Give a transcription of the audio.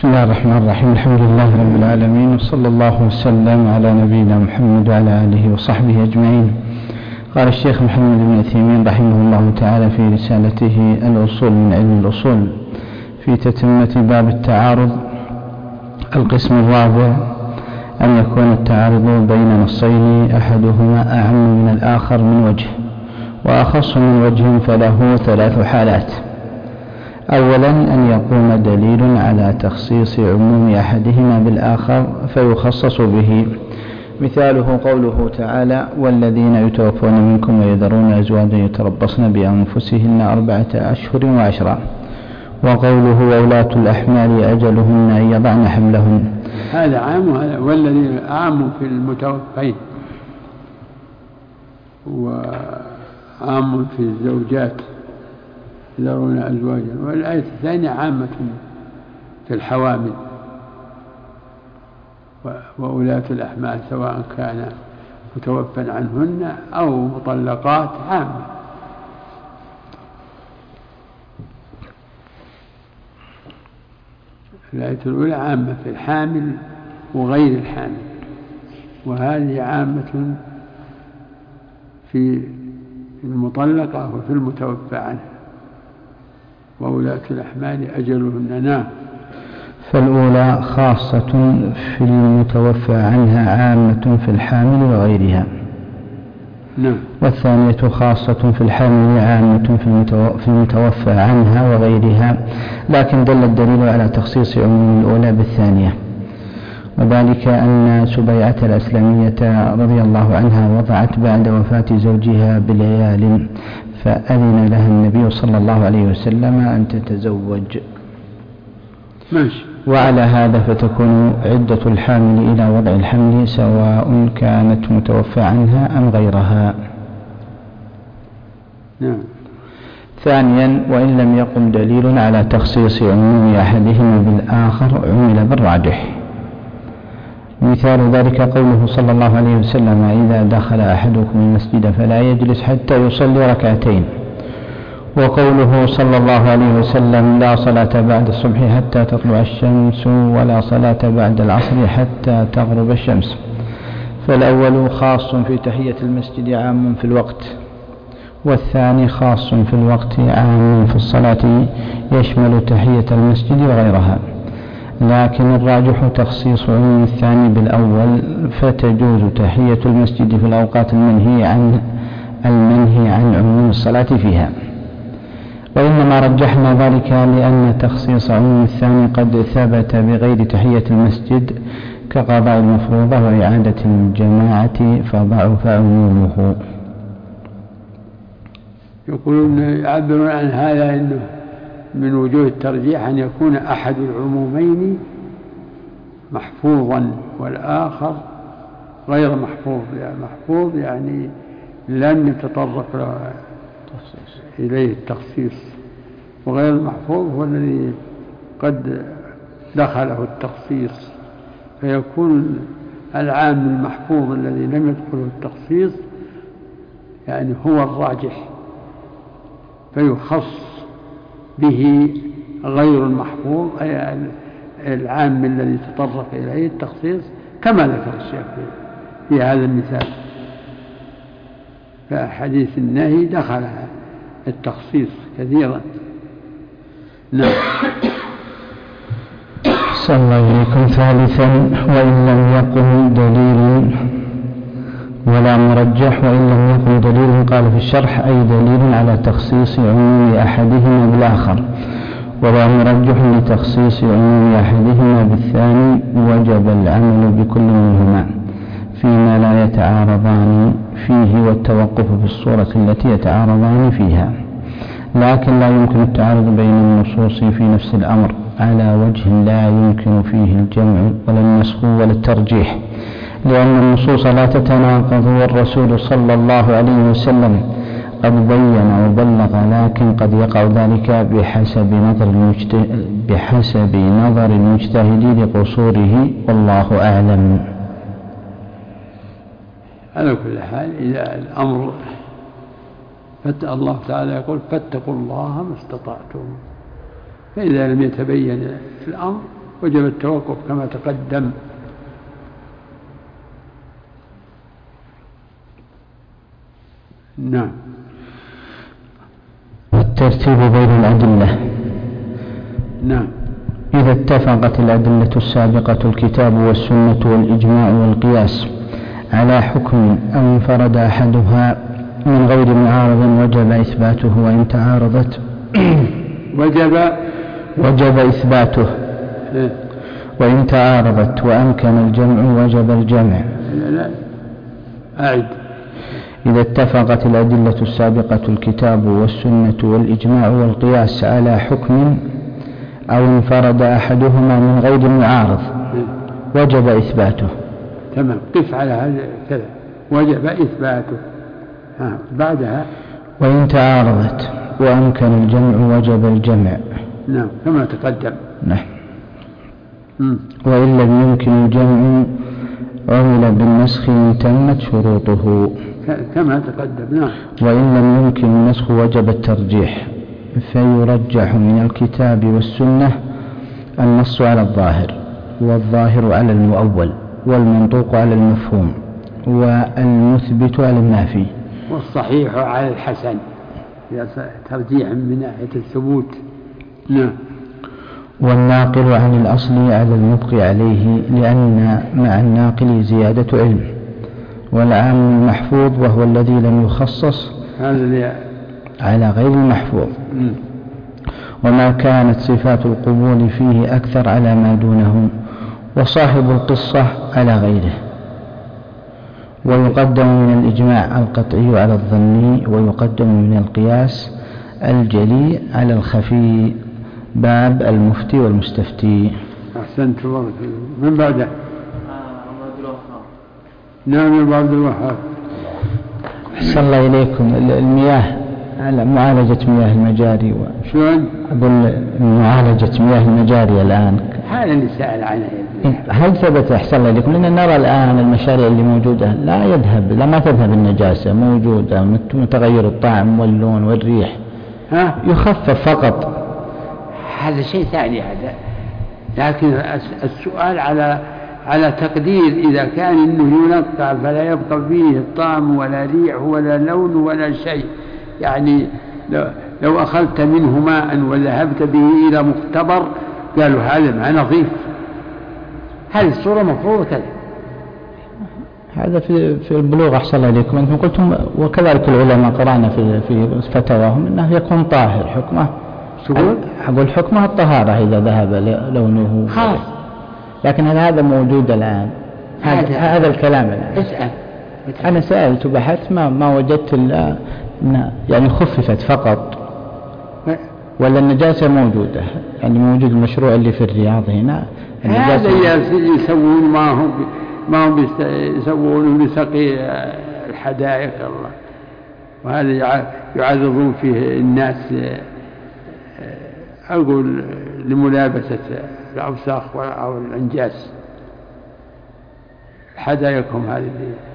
بسم الله الرحمن الرحيم. الحمد لله رب العالمين، وصلى الله وسلم على نبينا محمد وعلى آله وصحبه أجمعين. قال الشيخ محمد بن عثيمين رحمه الله تعالى في رسالته الأصول من علم الأصول في تتمة باب التعارض: القسم الرابع أن يكون التعارض بين نصين أحدهما أعم من الآخر من وجه وأخص من وجه، فله ثلاث حالات. أولا أن يقوم دليل على تخصيص عموم أحدهما بالآخر فيخصص به، مثاله قوله تعالى: والذين يتوفون منكم ويذرون أزواجا يتربصن بأنفسهن 4 أشهر وعشرا، وقوله: وولاة الأحمال أجلهن أن يضعن حملهن. هذا عام، وهذا والذين عام في المتوفين، وعام في الزوجات يذرون أزواجا. والآية الثانية عامة في الحوامل وولاة الأحمال سواء كان متوفى عنهن أو مطلقات، عامة. الآية الأولى عامة في الحامل وغير الحامل، وهذه عامة في المطلقة وفي المتوفى عنها. وولاة الأحمال أجلهن. نعم. فالأولى خاصة في المتوفى عنها عامة في الحامل وغيرها. نعم. والثانية خاصة في الحامل عامة في المتوفى عنها وغيرها، لكن دل الدليل على تخصيص عموم الأولى بالثانية، وذلك أن سبيعة الأسلمية رضي الله عنها وضعت بعد وفاة زوجها بليال، فأذن لها النبي صلى الله عليه وسلم أن تتزوج. ماشي. وعلى هذا فتكون عدة الحامل إلى وضع الحمل سواء كانت متوفى عنها أم غيرها. نعم. ثانيا، وإن لم يقم دليل على تخصيص عموم أحدهما بالآخر عمل بالراجح. مثال ذلك قوله صلى الله عليه وسلم: إذا دخل أحدكم المسجد فلا يجلس حتى يصلي ركعتين. وقوله صلى الله عليه وسلم: لا صلاة بعد الصبح حتى تطلع الشمس، ولا صلاة بعد العصر حتى تغرب الشمس. فالأول خاص في تحية المسجد عام في الوقت، والثاني خاص في الوقت عام في الصلاة يشمل تحية المسجد وغيرها، لكن الراجح تخصيص عموم الثاني بالأول، فتجوز تحية المسجد في الأوقات المنهي عن عموم الصلاة فيها. وإنما رجحنا ذلك لأن تخصيص عموم الثاني قد ثبت بغير تحية المسجد كقضاء المفروضة وإعادة الجماعة، فضعف عمومه. يقولون يعبرون عن هذا إنه من وجوه الترجيح أن يكون أحد العمومين محفوظا والآخر غير محفوظ. يعني محفوظ يعني لم يتطرق إليه التخصيص، وغير المحفوظ هو الذي قد دخله التخصيص، فيكون العام المحفوظ الذي لم يدخله التخصيص يعني هو الراجح، فيخص به غير المحفوظ أي العام الذي تطرق إليه التخصيص، كما ذكر الشيخ في هذا المثال. فحديث النهي دخل التخصيص كثيرا. نعم. صلى الله عليكم. ثالثا، وإن لم يقم دليل ولا مرجح. وإن لم يقم دليل قال في الشرح: أي دليل على تخصيص عموم أحدهما بالآخر، ولا مرجح لتخصيص عموم أحدهما بالثاني، وجب العمل بكل منهما فيما لا يتعارضان فيه، والتوقف في الصورة التي يتعارضان فيها. لكن لا يمكن التعارض بين النصوص في نفس الأمر على وجه لا يمكن فيه الجمع ولا النسخ ولا الترجيح، لأن النصوص لا تتناقض، والرسول صلى الله عليه وسلم قد بين وبلغ، لكن قد يقع ذلك بحسب نظر المجتهد لقصوره، والله أعلم. على كل حال، إذا الأمر الله تعالى يقول: فاتقوا الله ما استطعتم، فإذا لم يتبين في الأمر وجب التوقف كما تقدم. نعم. الترتيب بين الأدلة. نعم. إذا اتفقت الأدلة السابقة الكتاب والسنة والإجماع والقياس على حكم أو انفرد أحدها من غير معارض وجب إثباته، وإن تعارضت وجب إثباته، وإن تعارضت وأمكن الجمع وجب الجمع. لا أعد. إذا اتفقت الأدلة السابقة الكتاب والسنة والإجماع والقياس على حكم أو انفرد أحدهما من غير معارض وجب إثباته. تمام. قف على هذا كذا، وجب إثباته. بعدها وإن تعارضت وأمكن الجمع وجب الجمع. نعم كما تقدم. نعم. وإن لم يمكن الجمع عمل بالنسخ إن تمت شروطه كما تقدم. نعم. وإن لم يمكن النسخ وجب الترجيح، فيرجح من الكتاب والسنة النص على الظاهر، والظاهر على المؤول، والمنطوق على المفهوم، والمثبت على النافي، والصحيح على الحسن، ترجيح من ناحية الثبوت. نعم. والناقل عن الأصل على المبقي عليه، لأن مع الناقل زيادة علم. والعام المحفوظ وهو الذي لم يخصص على غير المحفوظ. وما كانت صفات القبول فيه أكثر على ما دونه، وصاحب القصة على غيره. ويقدم من الإجماع القطعي على الظني، ويقدم من القياس الجلي على الخفي. باب المفتي والمستفتي. أحسنت. من بعده؟ نعم عبد الوهاب. أحسن الله إليكم. المياه، معالجة مياه المجاري شلون؟ أقول معالجة مياه المجاري الآن، هذا اللي سأل عنه. هل ثبت أحسن الله إليكم؟ لأن نرى الآن المشاريع اللي موجودة ما تذهب النجاسة، موجودة متغير الطعم واللون والريح، يخفف فقط. هذا شيء ثاني هذا، لكن السؤال على تقدير إذا كان إنه ينقى فلا يبقى فيه الطعم ولا ريح ولا لون ولا شيء. يعني لو أخذت منه ماء وذهبت به إلى مختبر قالوا هذا ماء نظيف، هذه الصورة مفروضة كذا. هذا في البلوغ أحسن الله إليكم أنتم قلتم، وكذلك العلماء قرأنا في فتاواهم أنه يكون طاهر حكمه. أقول حكمه الطهارة إذا ذهب لونه خاص. لكن هذا موجود الآن، هذا الكلام الآن. اسأل. أنا سألت وبحثت ما وجدت إلا يعني خففت فقط، ولا النجاسة موجودة. يعني موجود المشروع اللي في الرياض هنا، هذا يسوون ما هم يسوون لسقي الحدائق الله، وهذا يعرضون فيه الناس أقول لملابسة الأوساخ أو الأنجاس. حدائقهم هذه